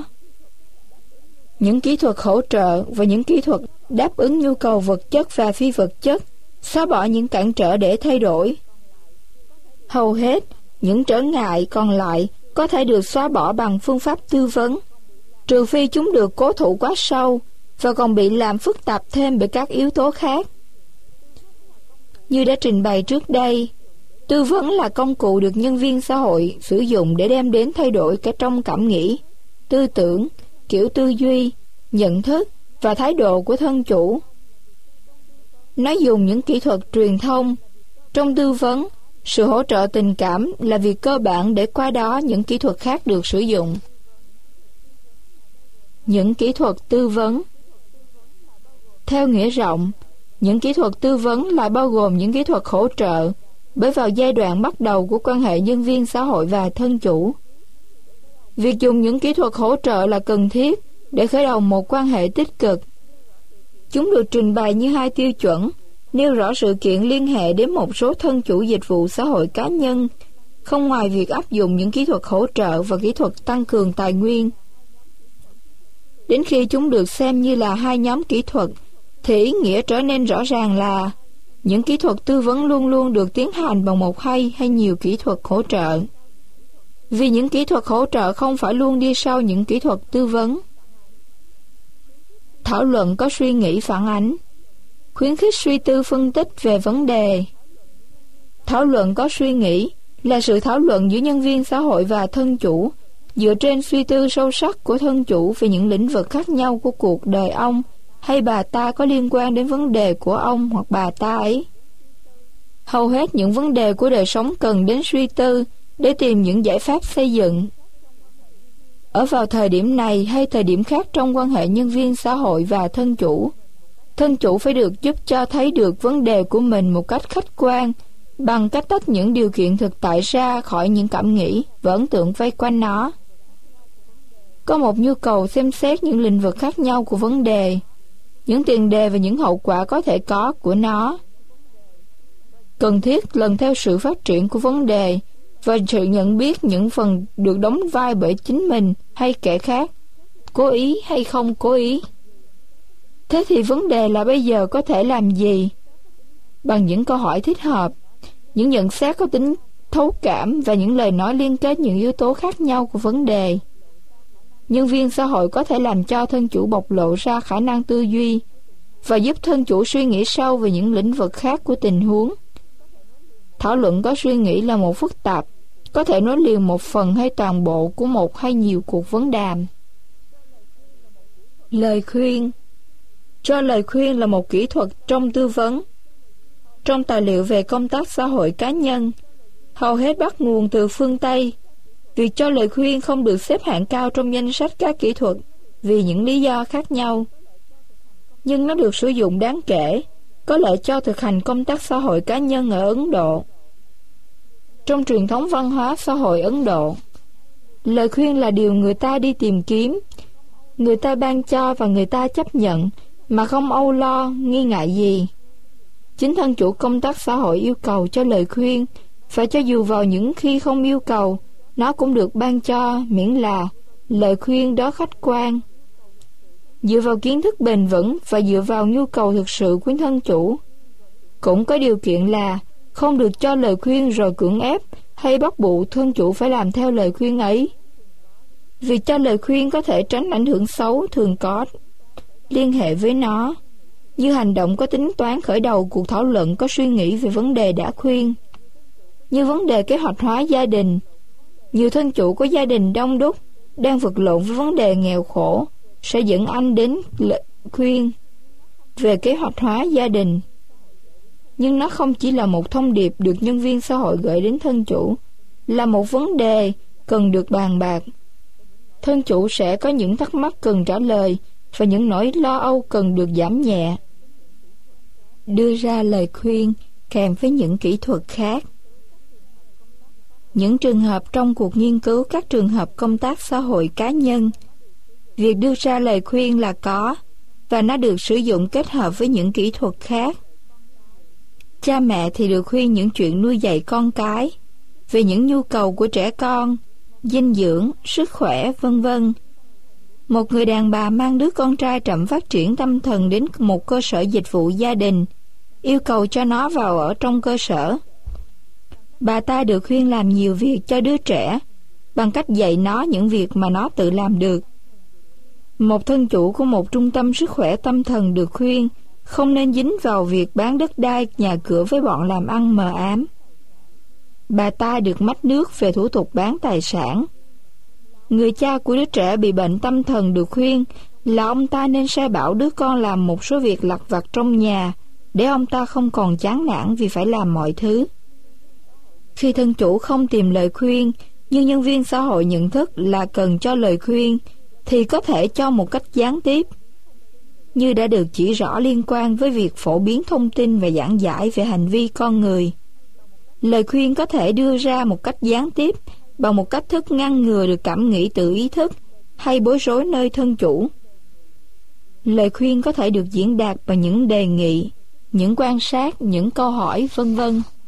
Speaker 1: Những kỹ thuật hỗ trợ và những kỹ thuật đáp ứng nhu cầu vật chất và phi vật chất xóa bỏ những cản trở để thay đổi. Hầu hết những trở ngại còn lại có thể được xóa bỏ bằng phương pháp tư vấn, trừ phi chúng được cố thủ quá sâu và còn bị làm phức tạp thêm bởi các yếu tố khác. Như đã trình bày trước đây, tư vấn là công cụ được nhân viên xã hội sử dụng để đem đến thay đổi cả trong cảm nghĩ, tư tưởng, kiểu tư duy, nhận thức và thái độ của thân chủ. Nó dùng những kỹ thuật truyền thông. Trong tư vấn, sự hỗ trợ tình cảm là việc cơ bản để qua đó những kỹ thuật khác được sử dụng. Những kỹ thuật tư vấn. Theo nghĩa rộng, những kỹ thuật tư vấn lại bao gồm những kỹ thuật hỗ trợ bởi vào giai đoạn bắt đầu của quan hệ nhân viên xã hội và thân chủ. Việc dùng những kỹ thuật hỗ trợ là cần thiết để khởi đầu một quan hệ tích cực. Chúng được trình bày như hai tiêu chuẩn, nêu rõ sự kiện liên hệ đến một số thân chủ dịch vụ xã hội cá nhân, không ngoài việc áp dụng những kỹ thuật hỗ trợ và kỹ thuật tăng cường tài nguyên. Đến khi chúng được xem như là hai nhóm kỹ thuật, thì ý nghĩa trở nên rõ ràng là những kỹ thuật tư vấn luôn luôn được tiến hành bằng một hay nhiều kỹ thuật hỗ trợ. Vì những kỹ thuật hỗ trợ không phải luôn đi sau những kỹ thuật tư vấn. Thảo luận có suy nghĩ phản ánh, khuyến khích suy tư phân tích về vấn đề. Thảo luận có suy nghĩ là sự thảo luận giữa nhân viên xã hội và thân chủ dựa trên suy tư sâu sắc của thân chủ về những lĩnh vực khác nhau của cuộc đời ông hay bà ta có liên quan đến vấn đề của ông hoặc bà ta ấy. Hầu hết những vấn đề của đời sống cần đến suy tư để tìm những giải pháp xây dựng. Ở vào thời điểm này hay thời điểm khác trong quan hệ nhân viên xã hội và thân chủ phải được giúp cho thấy được vấn đề của mình một cách khách quan, bằng cách tách những điều kiện thực tại ra khỏi những cảm nghĩ và ấn tượng vây quanh nó. Có một nhu cầu xem xét những lĩnh vực khác nhau của vấn đề, những tiền đề và những hậu quả có thể có của nó. Cần thiết lần theo sự phát triển của vấn đề và sự nhận biết những phần được đóng vai bởi chính mình hay kẻ khác, cố ý hay không cố ý. Thế thì vấn đề là bây giờ có thể làm gì? Bằng những câu hỏi thích hợp, những nhận xét có tính thấu cảm và những lời nói liên kết những yếu tố khác nhau của vấn đề. Nhân viên xã hội có thể làm cho thân chủ bộc lộ ra khả năng tư duy và giúp thân chủ suy nghĩ sâu về những lĩnh vực khác của tình huống. Thảo luận có suy nghĩ là một phức tạp, có thể nối liền một phần hay toàn bộ của một hay nhiều cuộc vấn đàm. Lời khuyên. Cho lời khuyên là một kỹ thuật trong tư vấn. Trong tài liệu về công tác xã hội cá nhân, hầu hết bắt nguồn từ phương Tây. Việc cho lời khuyên không được xếp hạng cao trong danh sách các kỹ thuật vì những lý do khác nhau. Nhưng nó được sử dụng đáng kể, có lợi cho thực hành công tác xã hội cá nhân ở Ấn Độ. Trong truyền thống văn hóa xã hội Ấn Độ, lời khuyên là điều người ta đi tìm kiếm, người ta ban cho và người ta chấp nhận mà không âu lo, nghi ngại gì. Chính thân chủ công tác xã hội yêu cầu cho lời khuyên, và cho dù vào những khi không yêu cầu, nó cũng được ban cho, miễn là lời khuyên đó khách quan, dựa vào kiến thức bền vững và dựa vào nhu cầu thực sự của thân chủ. Cũng có điều kiện là không được cho lời khuyên rồi cưỡng ép hay bắt buộc thân chủ phải làm theo lời khuyên ấy. Việc cho lời khuyên có thể tránh ảnh hưởng xấu thường có liên hệ với nó, như hành động có tính toán khởi đầu cuộc thảo luận có suy nghĩ về vấn đề đã khuyên, như vấn đề kế hoạch hóa gia đình. Nhiều thân chủ có gia đình đông đúc đang vật lộn với vấn đề nghèo khổ sẽ dẫn anh đến lời khuyên về kế hoạch hóa gia đình. Nhưng nó không chỉ là một thông điệp được nhân viên xã hội gửi đến thân chủ, là một vấn đề cần được bàn bạc. Thân chủ sẽ có những thắc mắc cần trả lời và những nỗi lo âu cần được giảm nhẹ. Đưa ra lời khuyên kèm với những kỹ thuật khác. Những trường hợp trong cuộc nghiên cứu các trường hợp công tác xã hội cá nhân, việc đưa ra lời khuyên là có, và nó được sử dụng kết hợp với những kỹ thuật khác. Cha mẹ thì được khuyên những chuyện nuôi dạy con cái, về những nhu cầu của trẻ con, dinh dưỡng, sức khỏe, v.v. Một người đàn bà mang đứa con trai chậm phát triển tâm thần đến một cơ sở dịch vụ gia đình, yêu cầu cho nó vào ở trong cơ sở. Bà ta được khuyên làm nhiều việc cho đứa trẻ bằng cách dạy nó những việc mà nó tự làm được. Một thân chủ của một trung tâm sức khỏe tâm thần được khuyên không nên dính vào việc bán đất đai, nhà cửa với bọn làm ăn mờ ám. Bà ta được mách nước về thủ tục bán tài sản. Người cha của đứa trẻ bị bệnh tâm thần được khuyên là ông ta nên sai bảo đứa con làm một số việc lặt vặt trong nhà để ông ta không còn chán nản vì phải làm mọi thứ. Khi thân chủ không tìm lời khuyên, nhưng nhân viên xã hội nhận thức là cần cho lời khuyên, thì có thể cho một cách gián tiếp, như đã được chỉ rõ liên quan với việc phổ biến thông tin và giảng giải về hành vi con người. Lời khuyên có thể đưa ra một cách gián tiếp bằng một cách thức ngăn ngừa được cảm nghĩ tự ý thức hay bối rối nơi thân chủ. Lời khuyên có thể được diễn đạt bằng những đề nghị, những quan sát, những câu hỏi, v.v.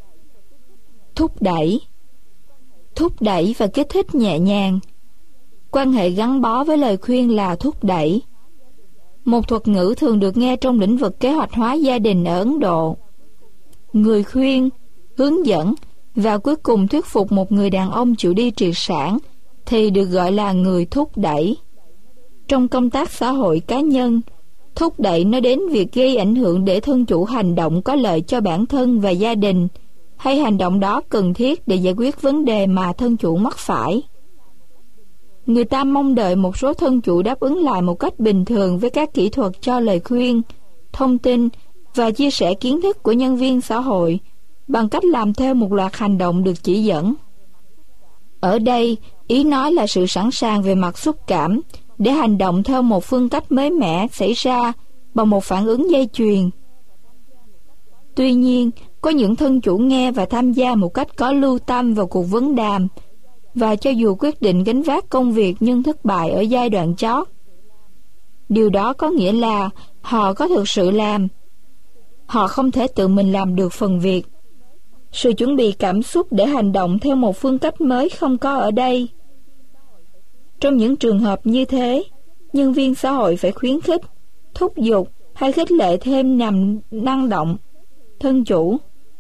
Speaker 1: Thúc đẩy và kích thích nhẹ nhàng. Quan hệ gắn bó với lời khuyên là thúc đẩy. Một thuật ngữ thường được nghe trong lĩnh vực kế hoạch hóa gia đình ở Ấn Độ. Người khuyên, hướng dẫn và cuối cùng thuyết phục một người đàn ông chịu đi triệt sản thì được gọi là người thúc đẩy. Trong công tác xã hội cá nhân, thúc đẩy nói đến việc gây ảnh hưởng để thân chủ hành động có lợi cho bản thân và gia đình, hay hành động đó cần thiết để giải quyết vấn đề mà thân chủ mắc phải. Người ta mong đợi một số thân chủ đáp ứng lại một cách bình thường với các kỹ thuật cho lời khuyên, thông tin và chia sẻ kiến thức của nhân viên xã hội bằng cách làm theo một loạt hành động được chỉ dẫn. Ở đây, ý nói là sự sẵn sàng về mặt xúc cảm để hành động theo một phương cách mới mẻ xảy ra bằng một phản ứng dây chuyền. Tuy nhiên, có những thân chủ nghe và tham gia một cách có lưu tâm vào cuộc vấn đàm, và cho dù quyết định gánh vác công việc nhưng thất bại ở giai đoạn chót. Điều đó có nghĩa là họ có thực sự làm. Họ không thể tự mình làm được phần việc. Sự chuẩn bị cảm xúc để hành động theo một phương cách mới không có ở đây. Trong những trường hợp như thế, nhân viên xã hội phải khuyến khích, thúc giục hay khích lệ thêm năng động thân chủ.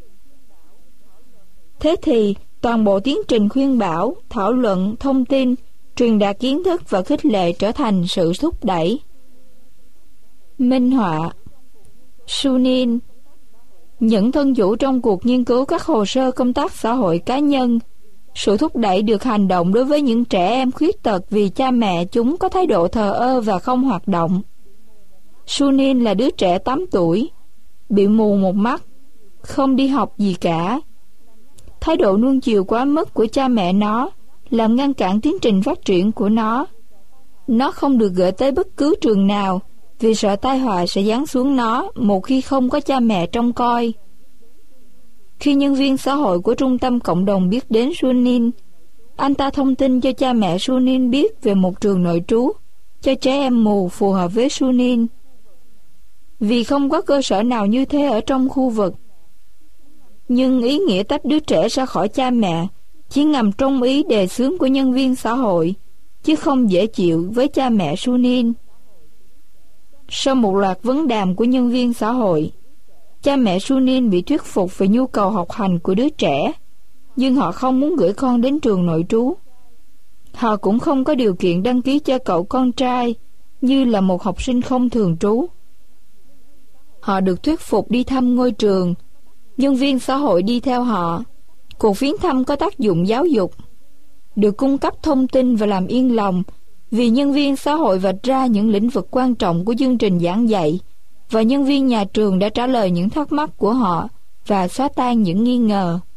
Speaker 1: Thế thì, toàn bộ tiến trình khuyên bảo, thảo luận, thông tin, truyền đạt kiến thức và khích lệ trở thành sự thúc đẩy. Minh họa. Sunin. Những thân chủ trong cuộc nghiên cứu các hồ sơ công tác xã hội cá nhân, sự thúc đẩy được hành động đối với những trẻ em khuyết tật vì cha mẹ chúng có thái độ thờ ơ và không hoạt động. Sunin là đứa trẻ 8 tuổi, bị mù một mắt, không đi học gì cả. Thái độ nuông chiều quá mức của cha mẹ nó làm ngăn cản tiến trình phát triển của nó. Nó không được gửi tới bất cứ trường nào vì sợ tai họa sẽ giáng xuống nó một khi không có cha mẹ trông coi. Khi nhân viên xã hội của trung tâm cộng đồng biết đến Sunin, anh ta thông tin cho cha mẹ Sunin biết về một trường nội trú cho trẻ em mù phù hợp với Sunin. Vì không có cơ sở nào như thế ở trong khu vực. Nhưng ý nghĩa tách đứa trẻ ra khỏi cha mẹ chỉ ngầm trong ý đề xướng của nhân viên xã hội, chứ không dễ chịu với cha mẹ Sunin. Sau một loạt vấn đàm của nhân viên xã hội, cha mẹ Sunin bị thuyết phục về nhu cầu học hành của đứa trẻ, nhưng họ không muốn gửi con đến trường nội trú. Họ cũng không có điều kiện đăng ký cho cậu con trai như là một học sinh không thường trú. Họ được thuyết phục đi thăm ngôi trường. Nhân viên xã hội đi theo họ. Cuộc viếng thăm có tác dụng giáo dục, được cung cấp thông tin và làm yên lòng, vì nhân viên xã hội vạch ra những lĩnh vực quan trọng của chương trình giảng dạy, và nhân viên nhà trường đã trả lời những thắc mắc của họ và xóa tan những nghi ngờ.